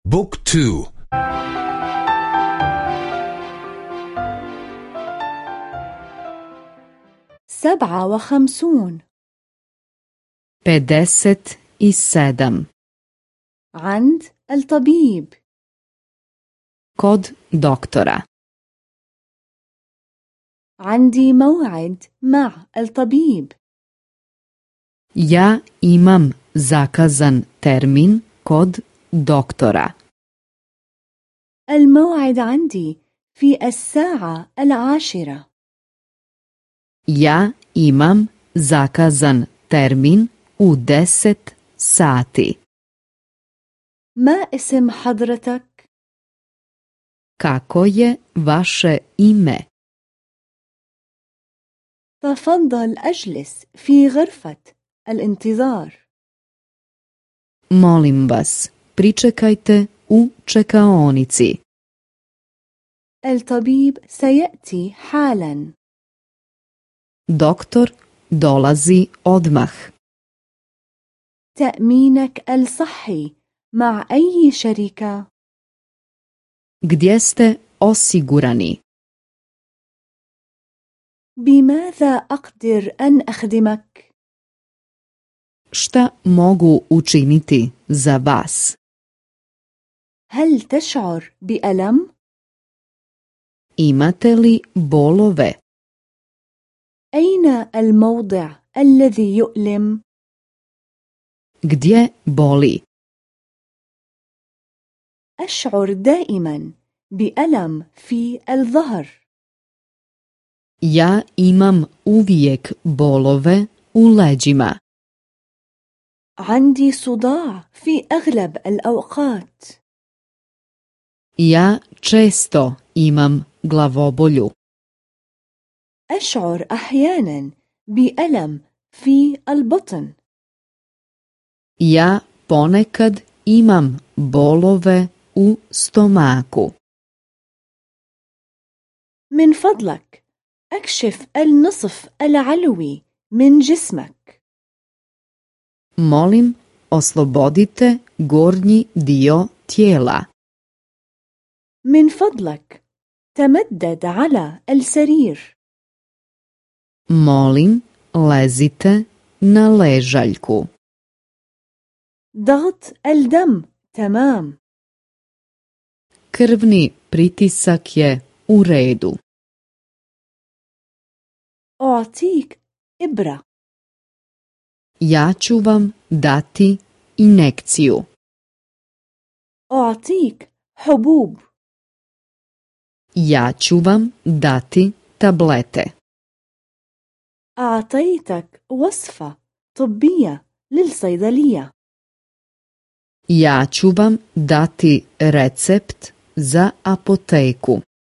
بوك 2. 57. 57. عند الطبيب. Kod doktora. عندي موعد مع الطبيب. Ja imam zakazan termin kod doktora. الموعد عندي في 10:00. Ja imam zakazan termin u 10 sati. ما اسم حضرتك؟ Kako je vaše ime? تفضل أجلس في غرفة الانتظار. Molim vas, pričekajte u čekaonici. الطبيب سيأتي حالا. Doktor dolazi odmah. تأمينك الصحي مع أي شركة؟ Gdje ste osigurani? بماذا أقدر أن أخدمك؟ Šta mogu učiniti za vas? هل تشعر بألم؟ Imate li bolove? أين الموضع الذي يؤلم؟ Gdje boli? أشعر دائما بألم في الظهر. Ja imam uvijek bolove u leđima. عندي صداع في أغلب الأوقات. Ja često imam glavobolju. أشعر أحيانا بألم في البطن. Ja ponekad imam bolove u stomaku. من فضلك أكشف النصف العلوي من جسمك. Molim, oslobodite gornji dio tijela. من فضلك تمدد على السرير. Molim, lezite na ležaljku. ضغط الدم تمام. Krvni pritisak je u redu. أعطيك إبرة. Ja ću vam dati injekciju. أعطيك حبوب. Ja ću vam dati tablete. أعطيتك وصفة طبية للصيدلية. Ja ću vam dati recept za apoteku.